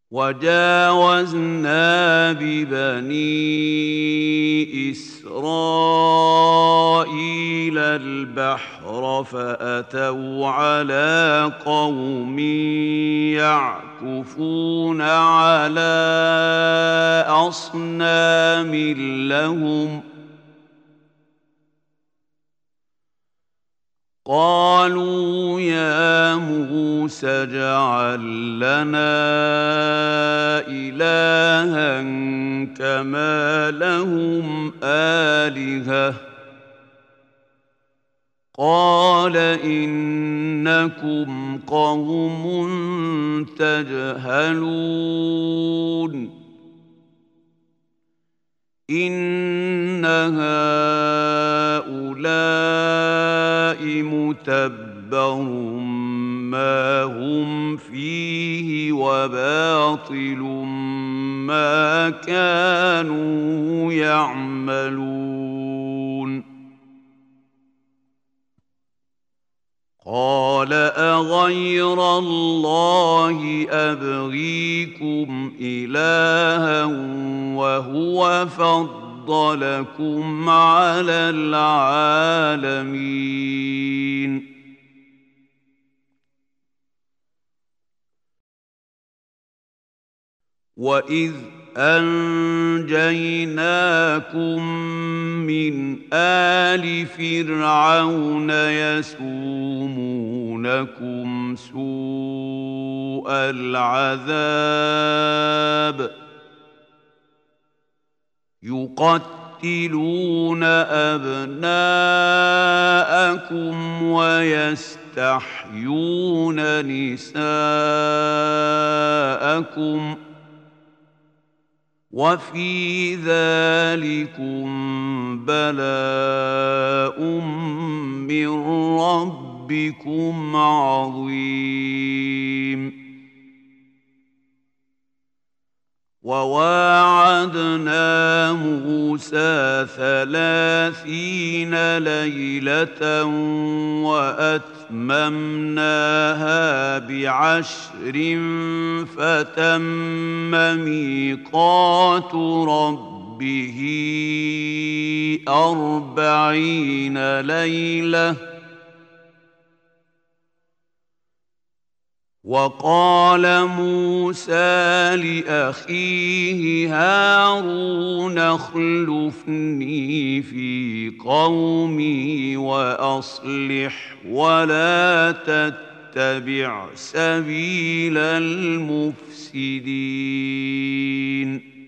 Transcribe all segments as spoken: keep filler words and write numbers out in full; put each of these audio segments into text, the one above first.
وجاوزنا ببني إسرائيل البحر فأتوا على قوم يعكفون على أصنام لهم قالوا يا موسى اجعل لنا إلها كما لهم آلهة قال إنكم قوم تجهلون إن هؤلاء متبر ما هم فيه وباطل ما كانوا يعملون قال أغير الله أبغيكم إلها وهو فضلكم على العالمين وإذ أنجيناكم من آل فرعون يسومونكم سوء العذاب يقتلون أبناءكم ويستحيون نساءكم وفي ذلكم بلاء من ربكم عظيم وواعدنا موسى ثلاثين ليلة وأتممناها بعشر فتم ميقات ربه أربعين ليلة وقال موسى لأخيه هارون اخلفني في قومي وأصلح ولا تتبع سبيل المفسدين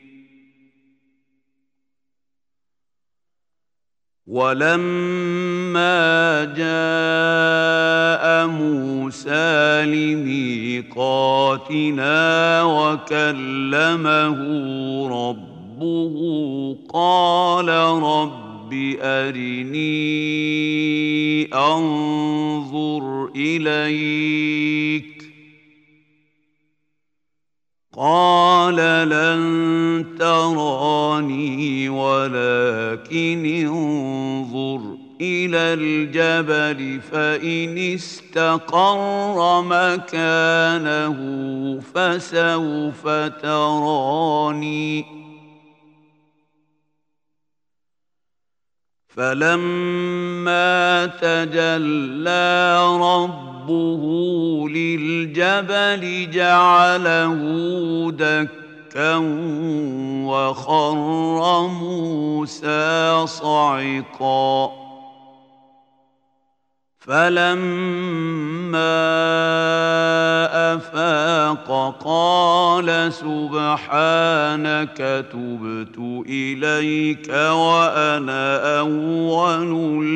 ولما جاء موسى لميقاتنا وكلمه ربه قال رب أرني أنظر إليك قال لن تراني ولكن انظر إلى الجبل فإن استقر مكانه فسوف تراني فلما تجلى ربه للجبل جعله دكا وخر موسى صعقا فلما أفاق قال سبحانك تبت إليك وأنا أول